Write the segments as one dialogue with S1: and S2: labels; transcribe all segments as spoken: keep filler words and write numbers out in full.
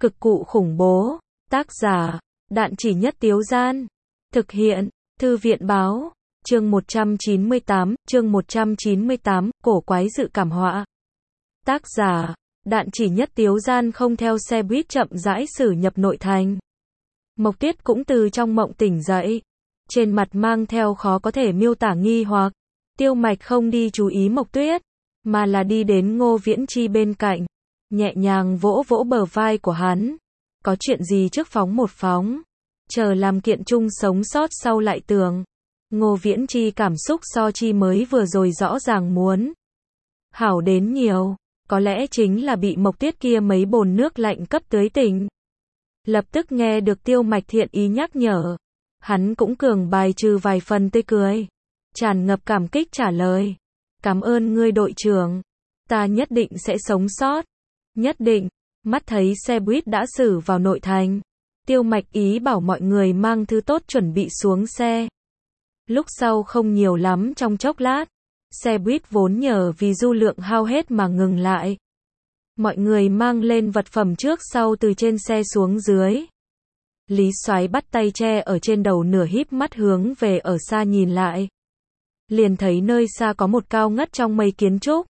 S1: Cực cụ khủng bố. Tác giả, Đạn Chỉ Nhất Tiếu Gian. Thực hiện, Thư viện Báo. Chương một trăm chín mươi tám, chương một trăm chín mươi tám, cổ quái dự cảm họa. Tác giả, Đạn Chỉ Nhất Tiếu Gian không theo xe buýt chậm rãi xử nhập nội thành. Mộc Tuyết cũng từ trong mộng tỉnh dậy. Trên mặt mang theo khó có thể miêu tả nghi hoặc. Tiêu Mạch không đi chú ý Mộc Tuyết, mà là đi đến Ngô Viễn Chi bên cạnh, nhẹ nhàng vỗ vỗ bờ vai của hắn. Có chuyện gì trước phóng một phóng, chờ làm kiện chung sống sót sau lại tường. Ngô Viễn Chi cảm xúc so chi mới vừa rồi rõ ràng muốn hảo đến nhiều, có lẽ chính là bị Mộc Tuyết kia mấy bồn nước lạnh cấp tưới tỉnh. Lập tức nghe được Tiêu Mạch thiện ý nhắc nhở, hắn cũng cường bài trừ vài phần tươi cười, tràn ngập cảm kích trả lời, cảm ơn ngươi đội trưởng, ta nhất định sẽ sống sót, nhất định. Mắt thấy xe buýt đã xử vào nội thành, Tiêu Mạch ý bảo mọi người mang thứ tốt chuẩn bị xuống xe. Lúc sau không nhiều lắm trong chốc lát, xe buýt vốn nhờ vì du lượng hao hết mà ngừng lại. Mọi người mang lên vật phẩm trước sau từ trên xe xuống dưới. Lý Soái bắt tay che ở trên đầu nửa híp mắt hướng về ở xa nhìn lại. Liền thấy nơi xa có một cao ngất trong mây kiến trúc.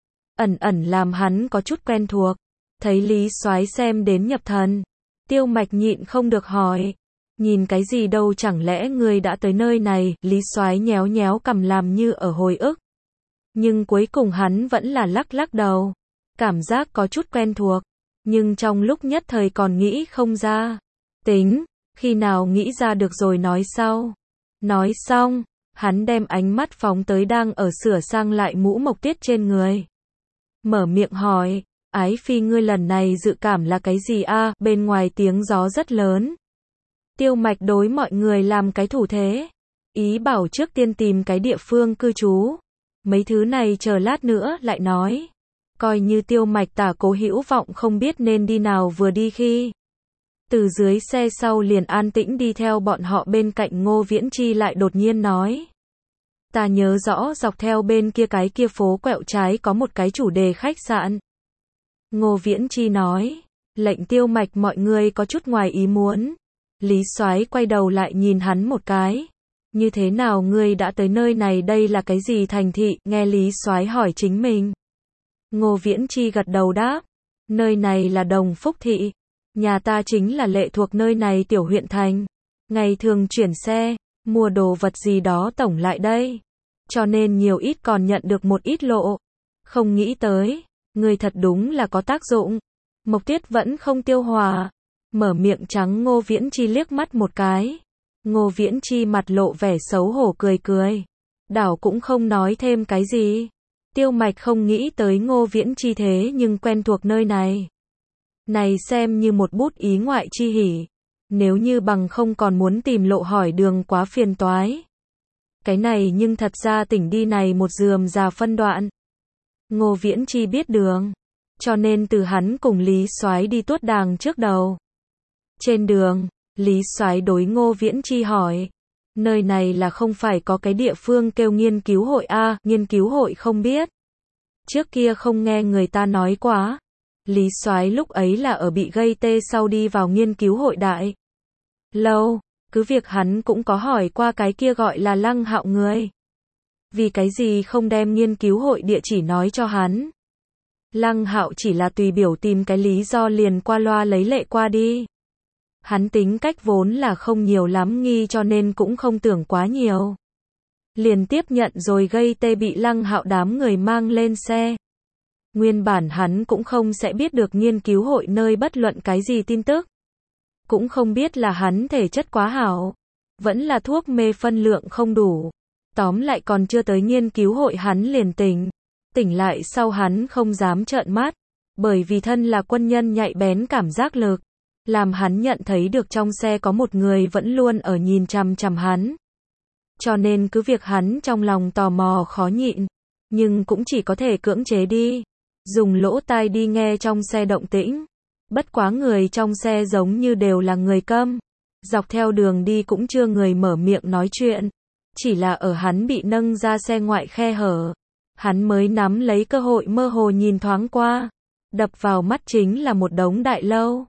S1: Ẩn ẩn làm hắn có chút quen thuộc. Thấy Lý Soái xem đến nhập thần. Tiêu Mạch nhịn không được hỏi. Nhìn cái gì đâu, chẳng lẽ ngươi đã tới nơi này? Lý Soái nhéo nhéo cằm làm như ở hồi ức. Nhưng cuối cùng hắn vẫn là lắc lắc đầu. Cảm giác có chút quen thuộc. Nhưng trong lúc nhất thời còn nghĩ không ra. Tính, khi nào nghĩ ra được rồi nói sau. Nói xong, hắn đem ánh mắt phóng tới đang ở sửa sang lại mũ Mộc Tuyết trên người. Mở miệng hỏi, Ái Phi ngươi lần này dự cảm là cái gì a? À? Bên ngoài tiếng gió rất lớn. Tiêu Mạch đối mọi người làm cái thủ thế. Ý bảo trước tiên tìm cái địa phương cư trú. Mấy thứ này chờ lát nữa lại nói. Coi như Tiêu Mạch tả cố hữu vọng không biết nên đi nào vừa đi khi. Từ dưới xe sau liền an tĩnh đi theo bọn họ bên cạnh Ngô Viễn Chi lại đột nhiên nói. Ta nhớ rõ dọc theo bên kia cái kia phố quẹo trái có một cái chủ đề khách sạn. Ngô Viễn Chi nói. Lệnh Tiêu Mạch mọi người có chút ngoài ý muốn. Lý Soái quay đầu lại nhìn hắn một cái. Như thế nào ngươi đã tới nơi này, đây là cái gì thành thị? Nghe Lý Soái hỏi chính mình. Ngô Viễn Chi gật đầu đáp. Nơi này là Đồng Phúc Thị. Nhà ta chính là lệ thuộc nơi này tiểu huyện thành. Ngày thường chuyển xe, mua đồ vật gì đó tổng lại đây. Cho nên nhiều ít còn nhận được một ít lộ. Không nghĩ tới, người thật đúng là có tác dụng. Mộc Tuyết vẫn không tiêu hòa. Mở miệng trắng Ngô Viễn Chi liếc mắt một cái. Ngô Viễn Chi mặt lộ vẻ xấu hổ cười cười. Đảo cũng không nói thêm cái gì. Tiêu Mạch không nghĩ tới Ngô Viễn Chi thế nhưng quen thuộc nơi này. Này xem như một bút ý ngoại chi hỉ. Nếu như bằng không còn muốn tìm lộ hỏi đường quá phiền toái. Cái này nhưng thật ra tỉnh đi này một rườm rà phân đoạn. Ngô Viễn Chi biết đường. Cho nên từ hắn cùng Lý Soái đi tuốt đàng trước đầu. Trên đường, Lý Soái đối Ngô Viễn Chi hỏi. Nơi này là không phải có cái địa phương kêu nghiên cứu hội a? À, nghiên cứu hội không biết. Trước kia không nghe người ta nói quá. Lý Soái lúc ấy là ở bị gây tê sau đi vào nghiên cứu hội đại lâu, cứ việc hắn cũng có hỏi qua cái kia gọi là Lăng Hạo người. Vì cái gì không đem nghiên cứu hội địa chỉ nói cho hắn? Lăng Hạo chỉ là tùy biểu tìm cái lý do liền qua loa lấy lệ qua đi. Hắn tính cách vốn là không nhiều lắm nghi cho nên cũng không tưởng quá nhiều. Liền tiếp nhận rồi gây tê bị Lăng Hạo đám người mang lên xe. Nguyên bản hắn cũng không sẽ biết được nghiên cứu hội nơi bất luận cái gì tin tức. Cũng không biết là hắn thể chất quá hảo. Vẫn là thuốc mê phân lượng không đủ. Tóm lại còn chưa tới nghiên cứu hội hắn liền tỉnh. Tỉnh lại sau hắn không dám trợn mắt. Bởi vì thân là quân nhân nhạy bén cảm giác lực. Làm hắn nhận thấy được trong xe có một người vẫn luôn ở nhìn chằm chằm hắn. Cho nên cứ việc hắn trong lòng tò mò khó nhịn. Nhưng cũng chỉ có thể cưỡng chế đi. Dùng lỗ tai đi nghe trong xe động tĩnh. Bất quá người trong xe giống như đều là người câm. Dọc theo đường đi cũng chưa người mở miệng nói chuyện. Chỉ là ở hắn bị nâng ra xe ngoại khe hở. Hắn mới nắm lấy cơ hội mơ hồ nhìn thoáng qua. Đập vào mắt chính là một đống đại lâu.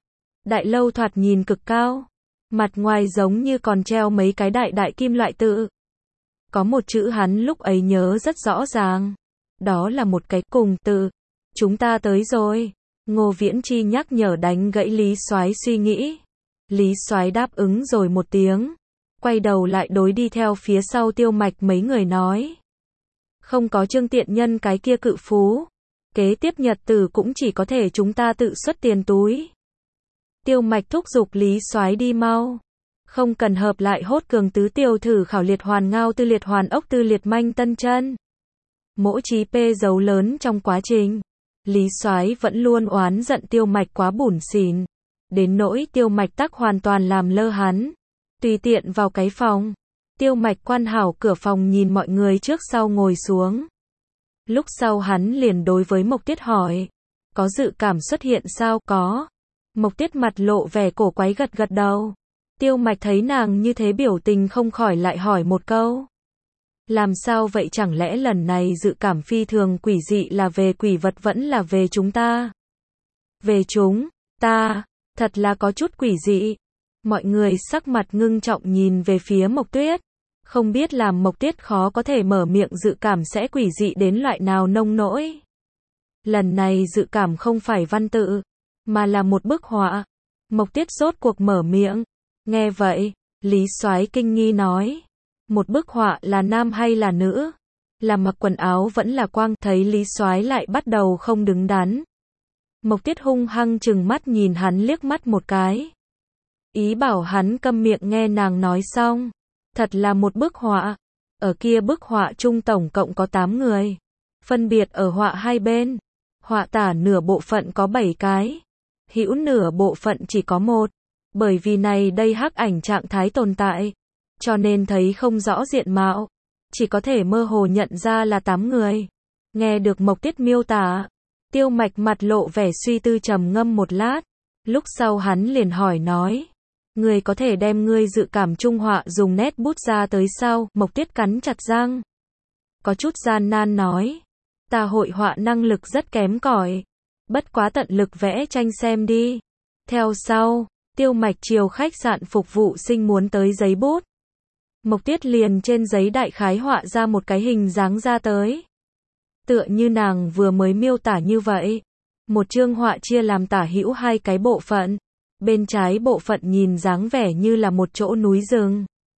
S1: Đại lâu thoạt nhìn cực cao. Mặt ngoài giống như còn treo mấy cái đại đại kim loại tự. Có một chữ hắn lúc ấy nhớ rất rõ ràng. Đó là một cái cùng tự. Chúng ta tới rồi. Ngô Viễn Chi nhắc nhở đánh gãy Lý Soái suy nghĩ. Lý Soái đáp ứng rồi một tiếng. Quay đầu lại đối đi theo phía sau Tiêu Mạch mấy người nói. Không có Trương Tiện Nhân cái kia cự phú. Kế tiếp nhật tử cũng chỉ có thể chúng ta tự xuất tiền túi. Tiêu Mạch thúc giục Lý Soái đi mau. Không cần hợp lại hốt cường tứ tiêu thử khảo liệt hoàn ngao tư liệt hoàn ốc tư liệt manh tân chân. Mỗi chí p dấu lớn trong quá trình. Lý Soái vẫn luôn oán giận Tiêu Mạch quá bủn xỉn. Đến nỗi Tiêu Mạch tắc hoàn toàn làm lơ hắn. Tùy tiện vào cái phòng. Tiêu Mạch quan hảo cửa phòng nhìn mọi người trước sau ngồi xuống. Lúc sau hắn liền đối với Mộc Tiết hỏi. Có dự cảm xuất hiện sao? Có. Mộc Tiết mặt lộ vẻ cổ quái gật gật đầu. Tiêu Mạch thấy nàng như thế biểu tình không khỏi lại hỏi một câu. Làm sao vậy, chẳng lẽ lần này dự cảm phi thường quỷ dị là về quỷ vật vẫn là về chúng ta? Về chúng ta, thật là có chút quỷ dị. Mọi người sắc mặt ngưng trọng nhìn về phía Mộc Tuyết. Không biết làm Mộc Tuyết khó có thể mở miệng dự cảm sẽ quỷ dị đến loại nào nông nỗi. Lần này dự cảm không phải văn tự, mà là một bức họa. Mộc Tuyết rốt cuộc mở miệng. Nghe vậy, Lý Soái kinh nghi nói. Một bức họa là nam hay là nữ? Là mặc quần áo vẫn là quang? Thấy Lý Soái lại bắt đầu không đứng đắn. Mộc Tuyết hung hăng chừng mắt nhìn hắn liếc mắt một cái. Ý bảo hắn câm miệng nghe nàng nói xong. Thật là một bức họa. Ở kia bức họa chung tổng cộng có tám người. Phân biệt ở họa hai bên. Họa tả nửa bộ phận có bảy cái. Hữu nửa bộ phận chỉ có một. Bởi vì này đây hắc ảnh trạng thái tồn tại. Cho nên thấy không rõ diện mạo. Chỉ có thể mơ hồ nhận ra là tám người. Nghe được Mộc Tiết miêu tả. Tiêu Mạch mặt lộ vẻ suy tư trầm ngâm một lát. Lúc sau hắn liền hỏi nói. Người có thể đem ngươi dự cảm trung họa dùng nét bút ra tới sao? Mộc Tiết cắn chặt răng. Có chút gian nan nói. Ta hội họa năng lực rất kém cỏi. Bất quá tận lực vẽ tranh xem đi. Theo sau, Tiêu Mạch chiều khách sạn phục vụ sinh muốn tới giấy bút. Mộc Tiết liền trên giấy đại khái họa ra một cái hình dáng ra tới. Tựa như nàng vừa mới miêu tả như vậy. Một chương họa chia làm tả hữu hai cái bộ phận. Bên trái bộ phận nhìn dáng vẻ như là một chỗ núi rừng.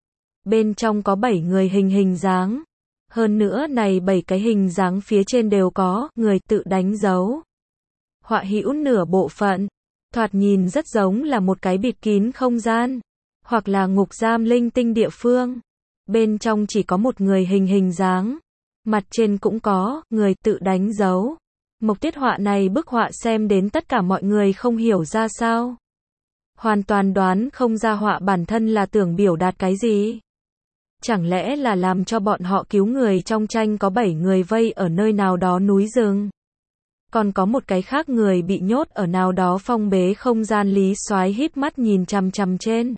S1: Bên trong có bảy người hình hình dáng. Hơn nữa này bảy cái hình dáng phía trên đều có người tự đánh dấu. Họa hữu nửa bộ phận. Thoạt nhìn rất giống là một cái bịt kín không gian. Hoặc là ngục giam linh tinh địa phương. Bên trong chỉ có một người hình hình dáng. Mặt trên cũng có người tự đánh dấu. Mộc Tiết họa này bức họa xem đến tất cả mọi người không hiểu ra sao. Hoàn toàn đoán không ra họa bản thân là tưởng biểu đạt cái gì. Chẳng lẽ là làm cho bọn họ cứu người trong tranh có bảy người vây ở nơi nào đó núi rừng. Còn có một cái khác người bị nhốt ở nào đó phong bế không gian. Lý Soái híp mắt nhìn chằm chằm trên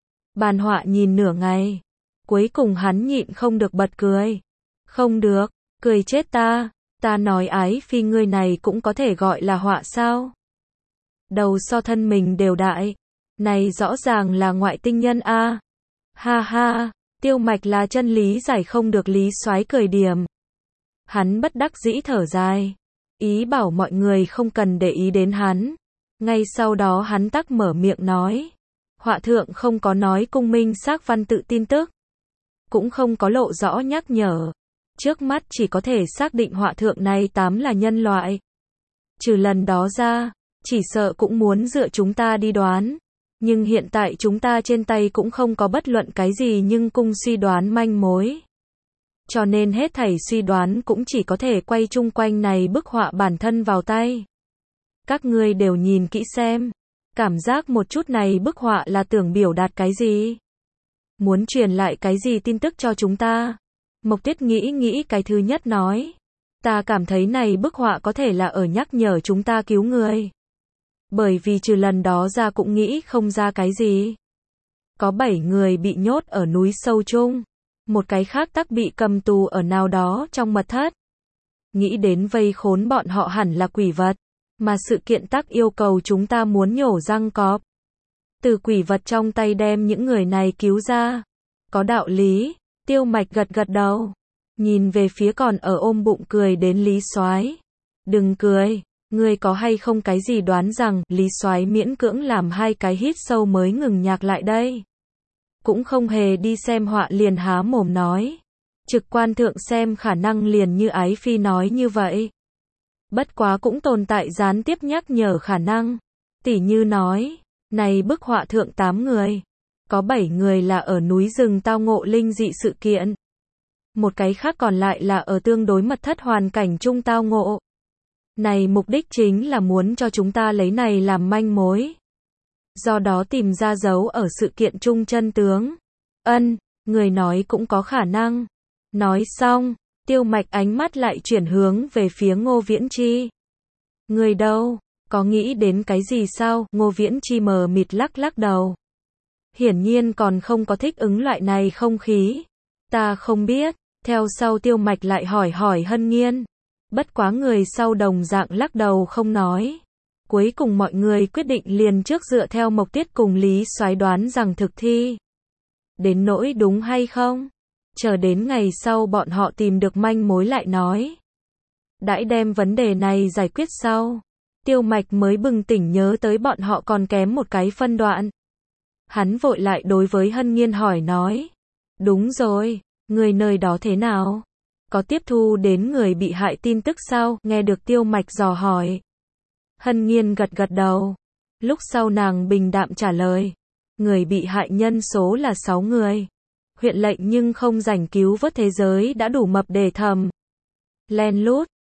S1: bàn họa nhìn nửa ngày. Cuối cùng hắn nhịn không được bật cười. Không được, cười chết ta. Ta nói ái phi ngươi này cũng có thể gọi là họa sao? Đầu so thân mình đều đại. Này rõ ràng là ngoại tinh nhân a. À. Ha ha, Tiêu Mạch là chân lý giải không được. Lý Soái cười điềm. Hắn bất đắc dĩ thở dài. Ý bảo mọi người không cần để ý đến hắn. Ngay sau đó hắn tắc mở miệng nói. Họa thượng không có nói cung minh xác văn tự tin tức. Cũng không có lộ rõ nhắc nhở. Trước mắt chỉ có thể xác định họa thượng này tám là nhân loại. Trừ lần đó ra, chỉ sợ cũng muốn dựa chúng ta đi đoán. Nhưng hiện tại chúng ta trên tay cũng không có bất luận cái gì nhưng cung suy đoán manh mối. Cho nên hết thảy suy đoán cũng chỉ có thể quay chung quanh này bức họa bản thân vào tay. Các ngươi đều nhìn kỹ xem. Cảm giác một chút này bức họa là tưởng biểu đạt cái gì? Muốn truyền lại cái gì tin tức cho chúng ta? Mộc Tiết nghĩ nghĩ cái thứ nhất nói. Ta cảm thấy này bức họa có thể là ở nhắc nhở chúng ta cứu người. Bởi vì trừ lần đó ra cũng nghĩ không ra cái gì. Có bảy người bị nhốt ở núi sâu chung. Một cái khác tắc bị cầm tù ở nào đó trong mật thất. Nghĩ đến vây khốn bọn họ hẳn là quỷ vật. Mà sự kiện tắc yêu cầu chúng ta muốn nhổ răng cọp. từ quỷ vật trong tay đem những người này cứu ra. Có đạo lý, Tiêu Mạch gật gật đầu. Nhìn về phía còn ở ôm bụng cười đến Lý Soái. Đừng cười, ngươi có hay không cái gì đoán rằng Lý Soái miễn cưỡng làm hai cái hít sâu mới ngừng nhạc lại đây. Cũng không hề đi xem họa liền há mồm nói. Trực quan thượng xem khả năng liền như Ái Phi nói như vậy. Bất quá cũng tồn tại gián tiếp nhắc nhở khả năng. Tỉ như nói, này bức họa thượng tám người. Có bảy người là ở núi rừng tao ngộ linh dị sự kiện. Một cái khác còn lại là ở tương đối mật thất hoàn cảnh chung tao ngộ. Này mục đích chính là muốn cho chúng ta lấy này làm manh mối. Do đó tìm ra dấu ở sự kiện chung chân tướng. Ân, người nói cũng có khả năng. Nói xong, Tiêu Mạch ánh mắt lại chuyển hướng về phía Ngô Viễn Chi. Người đâu, có nghĩ đến cái gì sao? Ngô Viễn Chi mờ mịt lắc lắc đầu. Hiển nhiên còn không có thích ứng loại này không khí. Ta không biết, theo sau Tiêu Mạch lại hỏi hỏi Hân Nghiên. Bất quá người sau đồng dạng lắc đầu không nói. Cuối cùng mọi người quyết định liền trước dựa theo Mộc Tiết cùng Lý Soái đoán rằng thực thi. Đến nỗi đúng hay không? Chờ đến ngày sau bọn họ tìm được manh mối lại nói. Đãi đem vấn đề này giải quyết sau. Tiêu Mạch mới bừng tỉnh nhớ tới bọn họ còn kém một cái phân đoạn. Hắn vội lại đối với Hân Nghiên hỏi nói. Đúng rồi, người nơi đó thế nào? Có tiếp thu đến người bị hại tin tức sao? Nghe được Tiêu Mạch dò hỏi. Hân Nghiên gật gật đầu. Lúc sau nàng bình đạm trả lời. Người bị hại nhân số là sáu người. Huyện lệnh nhưng không rảnh cứu vớt thế giới đã đủ mập để thầm. Len lút,